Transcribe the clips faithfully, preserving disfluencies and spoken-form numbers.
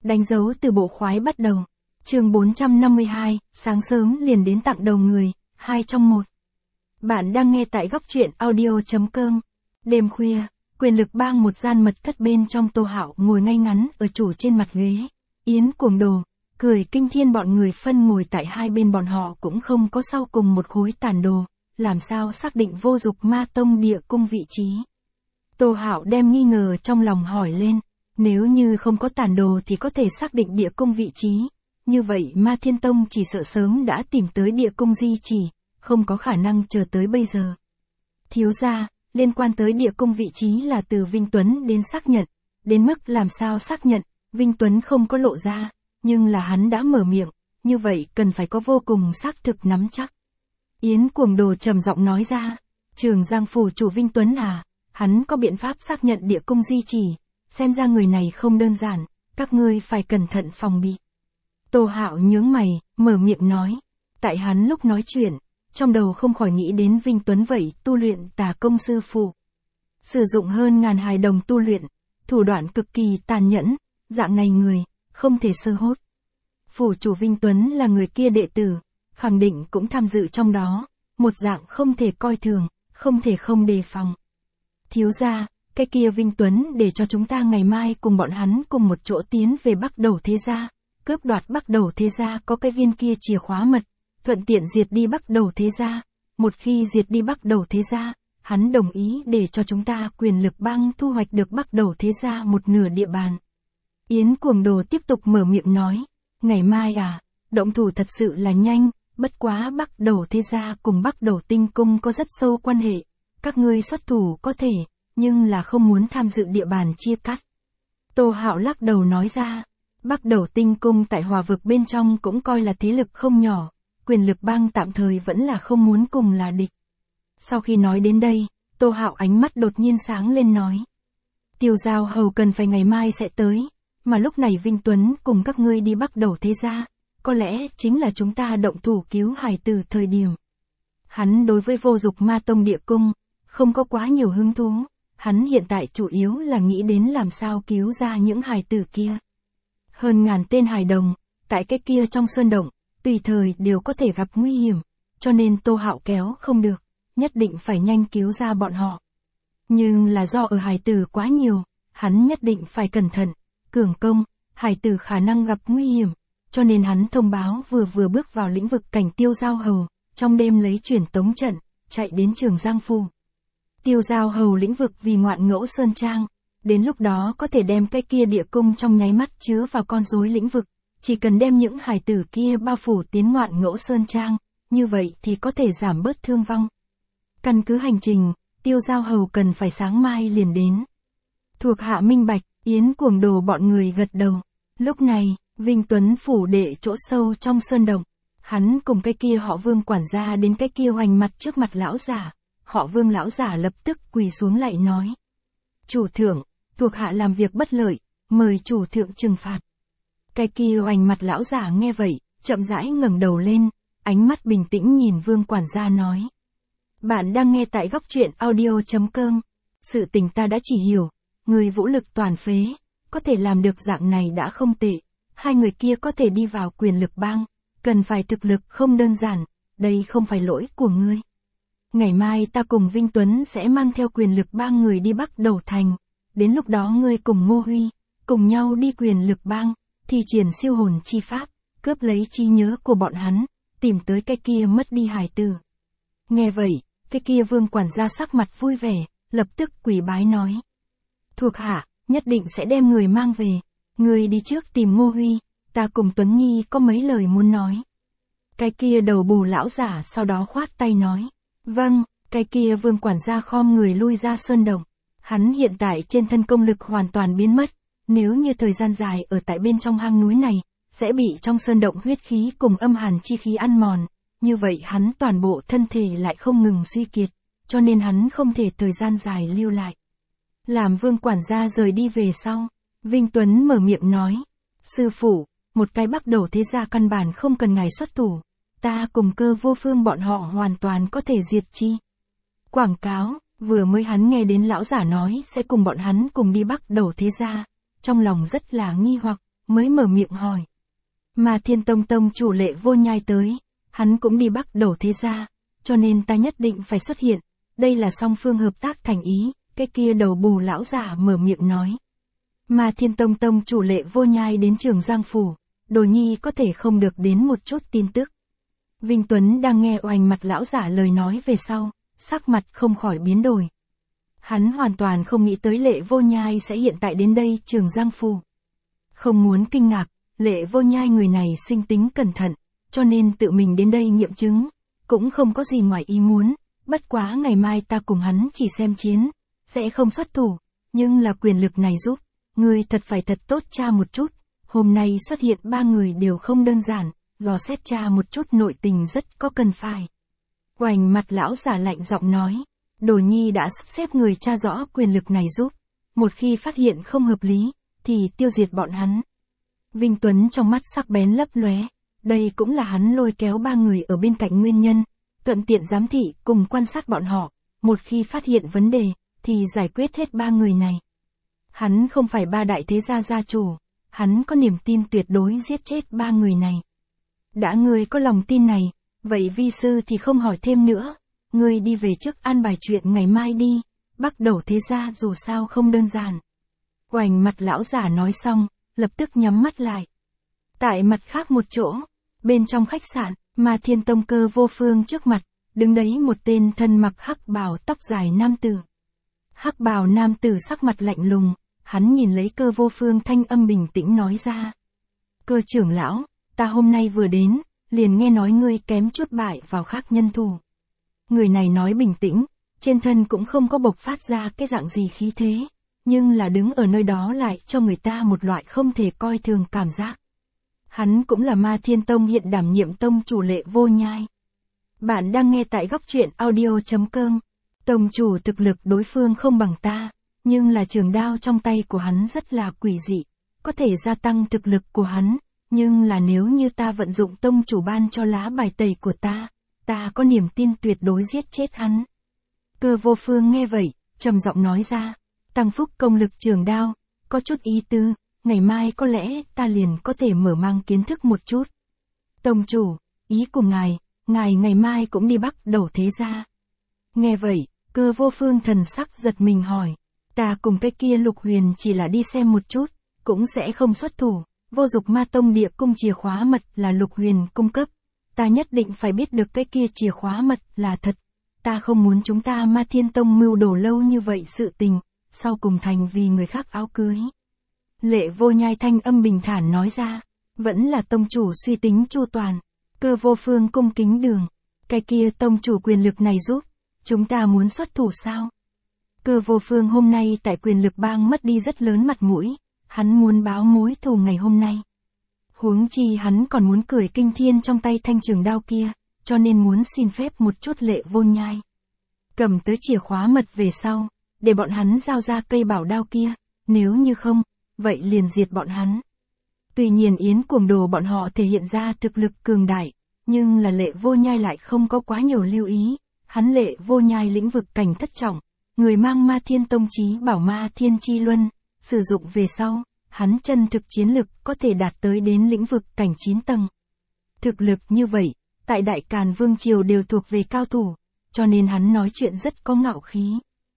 Đánh dấu từ bộ khoái bắt đầu. Chương bốn trăm năm mươi hai, sáng sớm liền đến tặng đầu người, hai trong một. Bạn đang nghe tại góc truyện audio chấm com. Đêm khuya, quyền lực bang một gian mật thất bên trong, Tô Hạo ngồi ngay ngắn ở chủ trên mặt ghế. Yến Cuồng Đồ, Cười Kinh Thiên bọn người phân ngồi tại hai bên, bọn họ cũng không có sau cùng một khối tàn đồ, làm sao xác định Vô Dục Ma Tông địa cung vị trí. Tô Hạo đem nghi ngờ trong lòng hỏi lên, nếu như không có tàn đồ thì có thể xác định địa cung vị trí, như vậy Ma Thiên Tông chỉ sợ sớm đã tìm tới địa cung di chỉ, không có khả năng chờ tới bây giờ. Thiếu gia, liên quan tới địa cung vị trí là từ Vinh Tuấn đến xác nhận, đến mức làm sao xác nhận, Vinh Tuấn không có lộ ra, nhưng là hắn đã mở miệng, như vậy cần phải có vô cùng xác thực nắm chắc. Yến Cuồng Đồ trầm giọng nói ra, Trường Giang phủ chủ Vinh Tuấn à, hắn có biện pháp xác nhận địa cung di chỉ, xem ra người này không đơn giản, các ngươi phải cẩn thận phòng bị. Tô Hạo nhướng mày, mở miệng nói, tại hắn lúc nói chuyện, trong đầu không khỏi nghĩ đến Vinh Tuấn vậy tu luyện tà công sư phụ. Sử dụng hơn ngàn hài đồng tu luyện, thủ đoạn cực kỳ tàn nhẫn, dạng này người, không thể sơ hốt. Phủ chủ Vinh Tuấn là người kia đệ tử, khẳng định cũng tham dự trong đó, một dạng không thể coi thường, không thể không đề phòng. Thiếu gia, cái kia Vinh Tuấn để cho chúng ta ngày mai cùng bọn hắn cùng một chỗ tiến về Bắc Đầu Thế Gia, cướp đoạt Bắc Đầu Thế Gia có cái viên kia chìa khóa mật, thuận tiện diệt đi Bắc Đầu Thế Gia. Một khi diệt đi Bắc Đầu Thế Gia, hắn đồng ý để cho chúng ta quyền lực bang thu hoạch được Bắc Đầu Thế Gia một nửa địa bàn. Yến Cuồng Đồ tiếp tục mở miệng nói, ngày mai à, động thủ thật sự là nhanh, bất quá Bắc Đầu Thế Gia cùng Bắc Đầu Tinh Cung có rất sâu quan hệ, các ngươi xuất thủ có thể, nhưng là không muốn tham dự địa bàn chia cắt. Tô Hạo lắc đầu nói ra, Bắc Đầu Tinh Cung tại Hòa Vực bên trong cũng coi là thế lực không nhỏ, quyền lực bang tạm thời vẫn là không muốn cùng là địch. Sau khi nói đến đây, Tô Hạo ánh mắt đột nhiên sáng lên nói, Tiêu Giao Hầu cần phải ngày mai sẽ tới, mà lúc này Vinh Tuấn cùng các ngươi đi Bắc Đầu Thế Gia, có lẽ chính là chúng ta động thủ cứu hài tử thời điểm. Hắn đối với Vô Dục Ma Tông địa cung, không có quá nhiều hứng thú, hắn hiện tại chủ yếu là nghĩ đến làm sao cứu ra những hài tử kia. Hơn ngàn tên hài đồng, tại cái kia trong sơn động, tùy thời đều có thể gặp nguy hiểm, cho nên Tô Hạo kéo không được, nhất định phải nhanh cứu ra bọn họ. Nhưng là do ở hài tử quá nhiều, hắn nhất định phải cẩn thận, cường công, hài tử khả năng gặp nguy hiểm, cho nên hắn thông báo vừa vừa bước vào lĩnh vực cảnh Tiêu Giao Hầu, trong đêm lấy truyền tống trận, chạy đến Trường Giang phủ. Tiêu Giao Hầu lĩnh vực vì Ngoạn Ngẫu Sơn Trang, đến lúc đó có thể đem cái kia địa cung trong nháy mắt chứa vào con rối lĩnh vực, chỉ cần đem những hài tử kia bao phủ tiến Ngoạn Ngẫu Sơn Trang, như vậy thì có thể giảm bớt thương vong. Căn cứ hành trình, Tiêu Giao Hầu cần phải sáng mai liền đến. Thuộc hạ minh bạch, Yến Cuồng Đồ bọn người gật đầu. Lúc này, Vinh Tuấn phủ đệ chỗ sâu trong sơn động, hắn cùng cái kia họ Vương quản gia đến cái kia hoành mặt trước mặt lão giả. Họ Vương lão giả lập tức quỳ xuống lại nói, chủ thượng, thuộc hạ làm việc bất lợi, mời chủ thượng trừng phạt. Cái kia hoành mặt lão giả nghe vậy, chậm rãi ngẩng đầu lên, ánh mắt bình tĩnh nhìn Vương quản gia nói, bạn đang nghe tại góc truyện audio chấm com. Sự tình ta đã chỉ hiểu, người vũ lực toàn phế, có thể làm được dạng này đã không tệ, hai người kia có thể đi vào quyền lực bang, cần phải thực lực không đơn giản, đây không phải lỗi của ngươi. Ngày mai ta cùng Vinh Tuấn sẽ mang theo quyền lực bang người đi Bắc Đầu Thành, đến lúc đó ngươi cùng Ngô Huy, cùng nhau đi quyền lực bang, thi triển siêu hồn chi pháp, cướp lấy trí nhớ của bọn hắn, tìm tới cái kia mất đi hài tử. Nghe vậy, cái kia Vương quản gia sắc mặt vui vẻ, lập tức quỳ bái nói, thuộc hạ, nhất định sẽ đem người mang về, người đi trước tìm Ngô Huy, ta cùng Tuấn Nhi có mấy lời muốn nói. Cái kia đầu bù lão giả sau đó khoát tay nói, vâng. Cái kia Vương quản gia khom người lui ra sơn động, hắn hiện tại trên thân công lực hoàn toàn biến mất, nếu như thời gian dài ở tại bên trong hang núi này, sẽ bị trong sơn động huyết khí cùng âm hàn chi khí ăn mòn, như vậy hắn toàn bộ thân thể lại không ngừng suy kiệt, cho nên hắn không thể thời gian dài lưu lại. Làm Vương quản gia rời đi về sau, Vinh Tuấn mở miệng nói, sư phụ, một cái Bắc Đầu Thế Gia căn bản không cần ngài xuất thủ, ta cùng Cơ Vô Phương bọn họ hoàn toàn có thể diệt chi. Quảng cáo, vừa mới hắn nghe đến lão giả nói sẽ cùng bọn hắn cùng đi Bắc Đầu Thế Gia, trong lòng rất là nghi hoặc, mới mở miệng hỏi. Mà Thiên Tông Tông chủ Lệ Vô Nhai tới, hắn cũng đi bắt đầu thế gia, cho nên ta nhất định phải xuất hiện, đây là song phương hợp tác thành ý, cái kia đầu bù lão giả mở miệng nói. Mà Thiên Tông Tông chủ Lệ Vô Nhai đến Trường Giang Phủ, Đồ Nhi có thể không được đến một chút tin tức. Vinh Tuấn đang nghe oành mặt lão giả lời nói về sau, sắc mặt không khỏi biến đổi. Hắn hoàn toàn không nghĩ tới Lệ Vô Nhai sẽ hiện tại đến đây Trường Giang Phủ. Không muốn kinh ngạc, Lệ Vô Nhai người này sinh tính cẩn thận, cho nên tự mình đến đây nghiệm chứng, cũng không có gì ngoài ý muốn, bất quá ngày mai ta cùng hắn chỉ xem chiến, sẽ không xuất thủ, nhưng là quyền lực này giúp, ngươi thật phải thật tốt tra một chút, hôm nay xuất hiện ba người đều không đơn giản, dò xét tra một chút nội tình rất có cần phải. Oành mặt lão giả lạnh giọng nói, Đồ Nhi đã sắp xếp người tra rõ quyền lực này giúp, một khi phát hiện không hợp lý, thì tiêu diệt bọn hắn. Vinh Tuấn trong mắt sắc bén lấp lóe, đây cũng là hắn lôi kéo ba người ở bên cạnh nguyên nhân, thuận tiện giám thị cùng quan sát bọn họ, một khi phát hiện vấn đề, thì giải quyết hết ba người này. Hắn không phải ba đại thế gia gia chủ, hắn có niềm tin tuyệt đối giết chết ba người này. Đã ngươi có lòng tin này, vậy vi sư thì không hỏi thêm nữa, ngươi đi về trước an bài chuyện ngày mai đi, bắt đầu thế gia dù sao không đơn giản. Oành mặt lão giả nói xong, lập tức nhắm mắt lại. Tại mặt khác một chỗ, bên trong khách sạn, mà Thiên Tông Cơ Vô Phương trước mặt, đứng đấy một tên thân mặc hắc bào tóc dài nam tử. Hắc bào nam tử sắc mặt lạnh lùng, hắn nhìn lấy Cơ Vô Phương thanh âm bình tĩnh nói ra. Cơ trưởng lão, ta hôm nay vừa đến, liền nghe nói ngươi kém chút bại vào khác nhân thủ. Người này nói bình tĩnh, trên thân cũng không có bộc phát ra cái dạng gì khí thế, nhưng là đứng ở nơi đó lại cho người ta một loại không thể coi thường cảm giác. Hắn cũng là Ma Thiên Tông hiện đảm nhiệm tông chủ Lệ Vô Nhai. Bạn đang nghe tại góc truyện audio chấm com. Tông chủ thực lực đối phương không bằng ta, nhưng là trường đao trong tay của hắn rất là quỷ dị, có thể gia tăng thực lực của hắn, nhưng là nếu như ta vận dụng tông chủ ban cho lá bài tẩy của ta, ta có niềm tin tuyệt đối giết chết hắn. Cơ Vô Phương nghe vậy, trầm giọng nói ra, tăng phúc công lực trường đao, có chút ý tứ, ngày mai có lẽ ta liền có thể mở mang kiến thức một chút. Tông chủ, ý của ngài, ngài ngày mai cũng đi bắt đầu thế gia. Nghe vậy, Cơ Vô Phương thần sắc giật mình hỏi, ta cùng cái kia Lục Huyền chỉ là đi xem một chút, cũng sẽ không xuất thủ, Vô Dục Ma Tông địa cung chìa khóa mật là Lục Huyền cung cấp, ta nhất định phải biết được cái kia chìa khóa mật là thật, ta không muốn chúng ta Ma Thiên Tông mưu đồ lâu như vậy sự tình, sau cùng thành vì người khác áo cưới. Lệ Vô Nhai thanh âm bình thản nói ra, vẫn là tông chủ suy tính chu toàn. Cơ Vô Phương cung kính đường, cái kia tông chủ quyền lực này giúp, chúng ta muốn xuất thủ sao? Cơ Vô Phương hôm nay tại quyền lực bang mất đi rất lớn mặt mũi, hắn muốn báo mối thù ngày hôm nay. Huống chi hắn còn muốn cười kinh thiên trong tay thanh trường đao kia, cho nên muốn xin phép một chút Lệ Vô Nhai. Cầm tới chìa khóa mật về sau, để bọn hắn giao ra cây bảo đao kia, nếu như không, vậy liền diệt bọn hắn. Tuy nhiên Yến Cuồng Đồ bọn họ thể hiện ra thực lực cường đại, nhưng là Lệ Vô Nhai lại không có quá nhiều lưu ý, hắn Lệ Vô Nhai lĩnh vực cảnh thất trọng, người mang Ma Thiên Tông chí bảo Ma Thiên Chi Luân, sử dụng về sau, hắn chân thực chiến lực có thể đạt tới đến lĩnh vực cảnh chín tầng. Thực lực như vậy, tại Đại Càn Vương Triều đều thuộc về cao thủ, cho nên hắn nói chuyện rất có ngạo khí.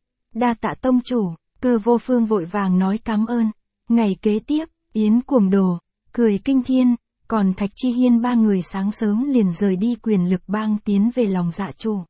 Đa tạ tông chủ, Cơ Vô Phương vội vàng nói cảm ơn. Ngày kế tiếp, Yến Cuồng Đồ, Cười Kinh Thiên, còn Thạch Chi Hiên ba người sáng sớm liền rời đi quyền lực bang tiến về lòng dạ chủ.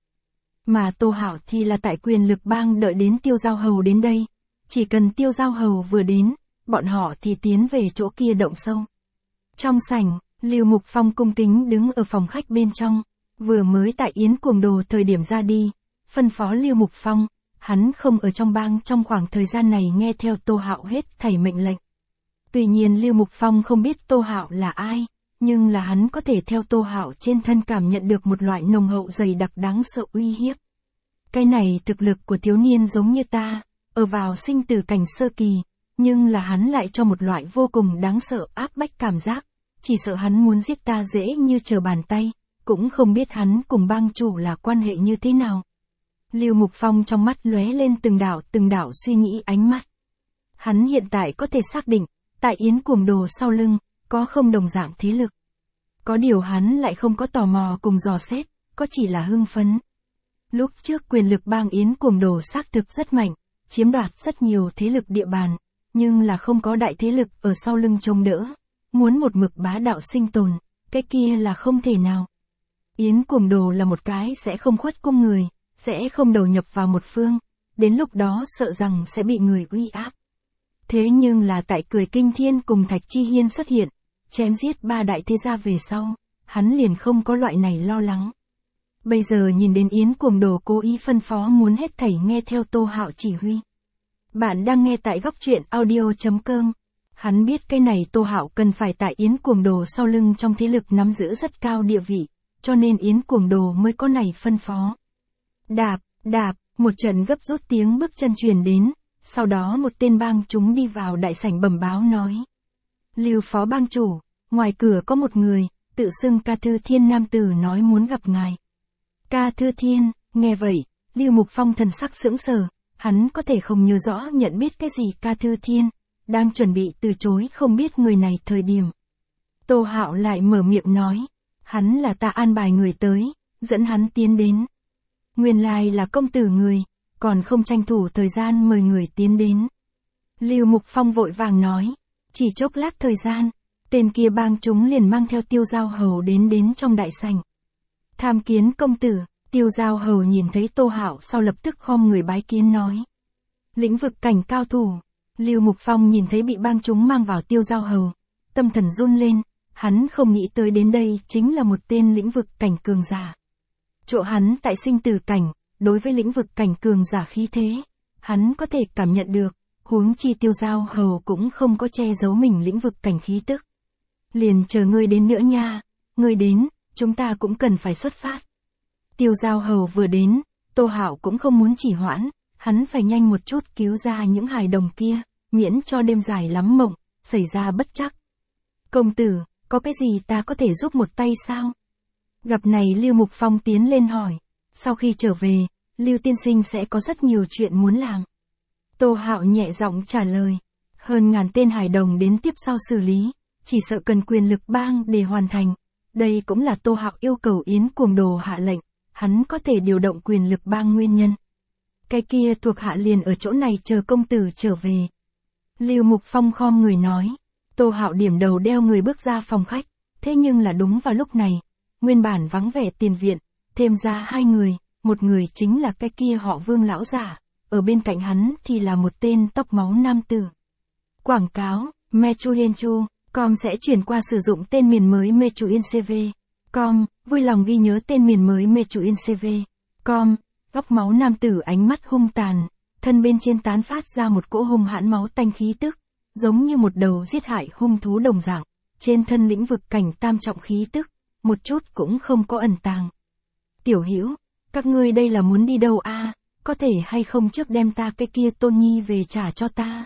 Mà Tô Hạo thì là tại quyền lực bang đợi đến Tiêu Giao Hầu đến đây. Chỉ cần Tiêu Giao Hầu vừa đến, bọn họ thì tiến về chỗ kia động sâu. Trong sảnh, Lưu Mục Phong cung kính đứng ở phòng khách bên trong, vừa mới tại Yến Cuồng Đồ thời điểm ra đi, phân phó Lưu Mục Phong, hắn không ở trong bang trong khoảng thời gian này nghe theo Tô Hạo hết thảy mệnh lệnh. Tuy nhiên Lưu Mục Phong không biết Tô Hạo là ai, nhưng là hắn có thể theo Tô Hạo trên thân cảm nhận được một loại nồng hậu dày đặc đáng sợ uy hiếp. Cái này thực lực của thiếu niên giống như ta, ở vào sinh tử cảnh sơ kỳ, nhưng là hắn lại cho một loại vô cùng đáng sợ áp bách cảm giác, chỉ sợ hắn muốn giết ta dễ như trở bàn tay, cũng không biết hắn cùng bang chủ là quan hệ như thế nào. Lưu Mục Phong trong mắt lóe lên từng đạo từng đạo suy nghĩ ánh mắt. Hắn hiện tại có thể xác định, tại Yến Cuồng Đồ sau lưng, có không đồng dạng thế lực. Có điều hắn lại không có tò mò cùng dò xét, có chỉ là hưng phấn. Lúc trước quyền lực bang Yến Cuồng Đồ xác thực rất mạnh, chiếm đoạt rất nhiều thế lực địa bàn, nhưng là không có đại thế lực ở sau lưng chống đỡ. Muốn một mực bá đạo sinh tồn, cái kia là không thể nào. Yến Cuồng Đồ là một cái sẽ không khuất cung người, sẽ không đầu nhập vào một phương, đến lúc đó sợ rằng sẽ bị người uy áp. Thế nhưng là tại Cười Kinh Thiên cùng Thạch Chi Hiên xuất hiện, chém giết ba đại thế gia về sau, hắn liền không có loại này lo lắng. Bây giờ nhìn đến Yến Cuồng Đồ cố ý phân phó muốn hết thảy nghe theo Tô Hạo chỉ huy. Bạn đang nghe tại góc truyện audio chấm com. Hắn biết cái này Tô Hạo cần phải tại Yến Cuồng Đồ sau lưng trong thế lực nắm giữ rất cao địa vị, cho nên Yến Cuồng Đồ mới có này phân phó. Đạp, đạp, một trận gấp rút tiếng bước chân truyền đến, sau đó một tên bang chúng đi vào đại sảnh bẩm báo nói. Lưu phó bang chủ, ngoài cửa có một người, tự xưng Ca Thư Thiên nam tử nói muốn gặp ngài. Ca Thư Thiên, nghe vậy, Lưu Mục Phong thần sắc sững sờ, hắn có thể không nhớ rõ nhận biết cái gì Ca Thư Thiên, đang chuẩn bị từ chối không biết người này thời điểm. Tô Hạo lại mở miệng nói, hắn là ta an bài người tới, dẫn hắn tiến đến. Nguyên lai là công tử người, còn không tranh thủ thời gian mời người tiến đến. Lưu Mục Phong vội vàng nói, chỉ chốc lát thời gian, tên kia bang chúng liền mang theo Tiêu Giao Hầu đến đến trong đại sảnh. Tham kiến công tử, Tiêu Giao Hầu nhìn thấy Tô Hạo sau lập tức khom người bái kiến nói. Lĩnh vực cảnh cao thủ, Lưu Mục Phong nhìn thấy bị bang chúng mang vào Tiêu Giao Hầu, tâm thần run lên, hắn không nghĩ tới đến đây chính là một tên lĩnh vực cảnh cường giả. Chỗ hắn tại sinh tử cảnh, đối với lĩnh vực cảnh cường giả khí thế, hắn có thể cảm nhận được, huống chi Tiêu Giao Hầu cũng không có che giấu mình lĩnh vực cảnh khí tức. Liền chờ ngươi đến nữa nha, ngươi đến, chúng ta cũng cần phải xuất phát. Tiêu Giao Hầu vừa đến, Tô Hạo cũng không muốn chỉ hoãn, hắn phải nhanh một chút cứu ra những hài đồng kia, miễn cho đêm dài lắm mộng, xảy ra bất trắc. Công tử, có cái gì ta có thể giúp một tay sao? Gặp này Lưu Mục Phong tiến lên hỏi, sau khi trở về, Lưu tiên sinh sẽ có rất nhiều chuyện muốn làm. Tô Hạo nhẹ giọng trả lời, hơn ngàn tên hài đồng đến tiếp sau xử lý, chỉ sợ cần quyền lực bang để hoàn thành. Đây cũng là Tô Hạo yêu cầu Yến Cuồng Đồ hạ lệnh, hắn có thể điều động quyền lực bang nguyên nhân. Cái kia thuộc hạ liền ở chỗ này chờ công tử trở về. Lưu Mục Phong khom người nói, Tô Hạo điểm đầu đeo người bước ra phòng khách, thế nhưng là đúng vào lúc này, nguyên bản vắng vẻ tiền viện, thêm ra hai người, một người chính là cái kia họ Vương lão giả, ở bên cạnh hắn thì là một tên tóc máu nam tử. Quảng cáo, Mechuyenchu, com sẽ chuyển qua sử dụng tên miền mới Mechuyencv. Com, vui lòng ghi nhớ tên miền mới Mechuyencv. Com, góc máu nam tử ánh mắt hung tàn, thân bên trên tán phát ra một cỗ hung hãn máu tanh khí tức, giống như một đầu giết hại hung thú đồng dạng, trên thân lĩnh vực cảnh tam trọng khí tức, một chút cũng không có ẩn tàng. Tiểu Hữu, các ngươi đây là muốn đi đâu a? Có thể hay không trước đem ta cái kia Tôn Nhi về trả cho ta?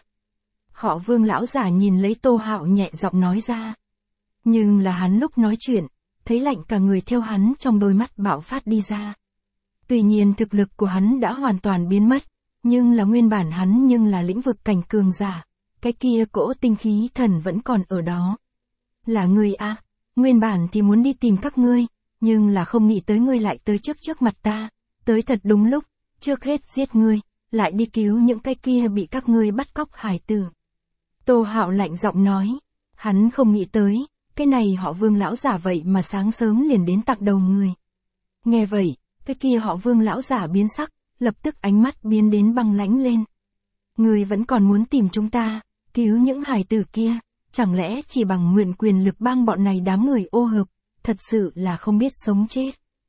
Họ Vương lão giả nhìn lấy Tô Hạo nhẹ giọng nói ra. Nhưng là hắn lúc nói chuyện, thấy lạnh cả người theo hắn trong đôi mắt bạo phát đi ra. Tuy nhiên thực lực của hắn đã hoàn toàn biến mất, nhưng là nguyên bản hắn nhưng là lĩnh vực cảnh cường giả, cái kia cỗ tinh khí thần vẫn còn ở đó. Là ngươi à, nguyên bản thì muốn đi tìm các ngươi, nhưng là không nghĩ tới ngươi lại tới trước trước mặt ta, tới thật đúng lúc, trước hết giết ngươi, lại đi cứu những cái kia bị các ngươi bắt cóc hài tử. Tô Hạo lạnh giọng nói, hắn không nghĩ tới, cái này họ Vương lão giả vậy mà sáng sớm liền đến tặng đầu người. Nghe vậy, cái kia họ Vương lão giả biến sắc, lập tức ánh mắt biến đến băng lãnh lên. Ngươi vẫn còn muốn tìm chúng ta, cứu những hài tử kia, chẳng lẽ chỉ bằng nguyện quyền lực bang bọn này đám người ô hợp, thật sự là không biết sống chết.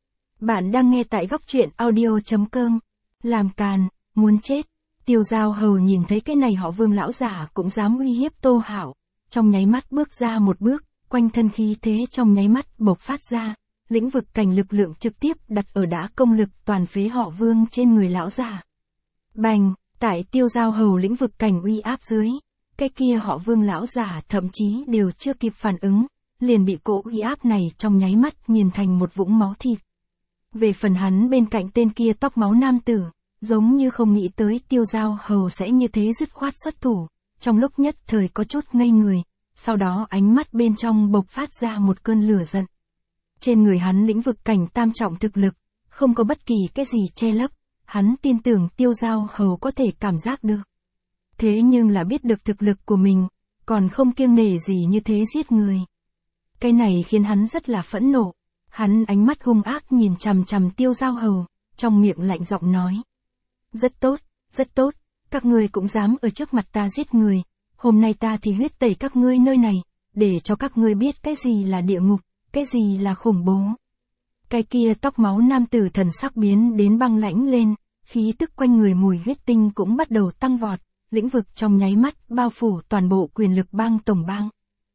Bạn đang nghe tại góc truyện audio chấm com, làm càn, muốn chết. Tiêu Giao Hầu nhìn thấy cái này họ Vương lão giả cũng dám uy hiếp Tô Hạo, trong nháy mắt bước ra một bước, quanh thân khí thế trong nháy mắt bộc phát ra, lĩnh vực cảnh lực lượng trực tiếp đặt ở đá công lực toàn phế họ Vương trên người lão giả. Bành, tại Tiêu Giao Hầu lĩnh vực cảnh uy áp dưới, cái kia họ Vương lão giả thậm chí đều chưa kịp phản ứng, liền bị cỗ uy áp này trong nháy mắt nghiền thành một vũng máu thịt. Về phần hắn bên cạnh tên kia tóc máu nam tử, giống như không nghĩ tới Tiêu Giao Hầu sẽ như thế dứt khoát xuất thủ, trong lúc nhất thời có chút ngây người, sau đó ánh mắt bên trong bộc phát ra một cơn lửa giận. Trên người hắn lĩnh vực cảnh tam trọng thực lực, không có bất kỳ cái gì che lấp, hắn tin tưởng Tiêu Giao Hầu có thể cảm giác được. Thế nhưng là biết được thực lực của mình, còn không kiêng nể gì như thế giết người. Cái này khiến hắn rất là phẫn nộ, hắn ánh mắt hung ác nhìn chằm chằm Tiêu Giao Hầu, trong miệng lạnh giọng nói. Rất tốt, rất tốt, các ngươi cũng dám ở trước mặt ta giết người, hôm nay ta thì huyết tẩy các ngươi nơi này, để cho các ngươi biết cái gì là địa ngục, cái gì là khủng bố. Cái kia tóc máu nam tử thần sắc biến đến băng lãnh lên, khí tức quanh người mùi huyết tinh cũng bắt đầu tăng vọt, lĩnh vực trong nháy mắt bao phủ toàn bộ quyền lực bang tổng bang.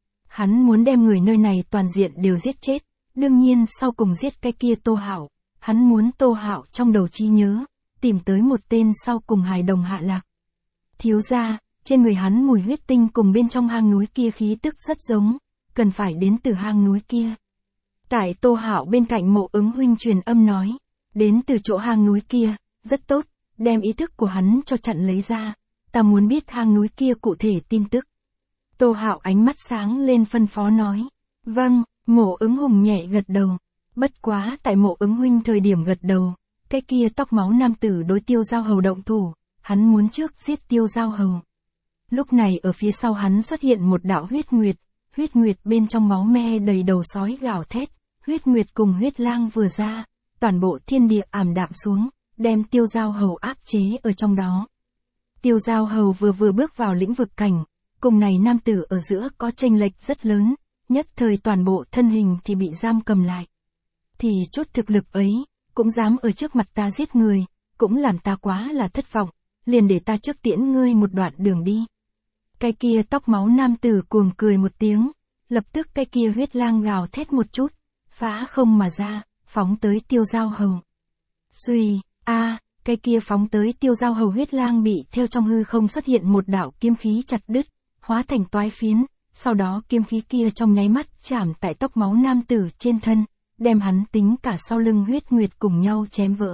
Hắn muốn đem người nơi này toàn diện đều giết chết, đương nhiên sau cùng giết cái kia Tô Hạo, hắn muốn Tô Hạo trong đầu trí nhớ, tìm tới một tên sau cùng hài đồng hạ lạc. Thiếu gia, trên người hắn mùi huyết tinh cùng bên trong hang núi kia khí tức rất giống, cần phải đến từ hang núi kia. Tại Tô Hạo bên cạnh Mộ Ứng huynh truyền âm nói, đến từ chỗ hang núi kia, rất tốt, đem ý thức của hắn cho chặn lấy ra, ta muốn biết hang núi kia cụ thể tin tức. Tô Hạo ánh mắt sáng lên phân phó nói, vâng, Mộ Ứng hùng nhẹ gật đầu, bất quá tại Mộ Ứng huynh thời điểm gật đầu, cái kia tóc máu nam tử đối Tiêu Giao Hầu động thủ, hắn muốn trước giết Tiêu Giao Hầu. Lúc này ở phía sau hắn xuất hiện một đạo huyết nguyệt, huyết nguyệt bên trong máu me đầy đầu sói gào thét, huyết nguyệt cùng huyết lang vừa ra, toàn bộ thiên địa ảm đạm xuống, đem Tiêu Giao Hầu áp chế ở trong đó. Tiêu Giao Hầu vừa vừa bước vào lĩnh vực cảnh, cùng này nam tử ở giữa có chênh lệch rất lớn, nhất thời toàn bộ thân hình thì bị giam cầm lại. Thì chút thực lực ấy, cũng dám ở trước mặt ta giết người, cũng làm ta quá là thất vọng, liền để ta trước tiễn ngươi một đoạn đường đi. Cái kia tóc máu nam tử cuồng cười một tiếng, lập tức cái kia huyết lang gào thét một chút, phá không mà ra, phóng tới Tiêu Giao Hầu. Xuy, a, cái kia phóng tới Tiêu Giao Hầu huyết lang bị theo trong hư không xuất hiện một đạo kiếm khí chặt đứt, hóa thành toái phiến, sau đó kiếm khí kia trong nháy mắt chạm tại tóc máu nam tử trên thân, đem hắn tính cả sau lưng huyết nguyệt cùng nhau chém vỡ.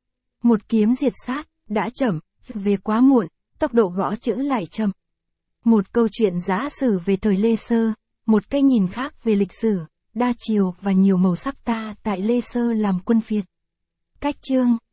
Một kiếm diệt sát, đã chậm, về quá muộn, tốc độ gõ chữ lại chậm. Một câu chuyện giả sử về thời Lê Sơ, một cái nhìn khác về lịch sử, đa chiều và nhiều màu sắc ta tại Lê Sơ làm quân phiệt. Cách chương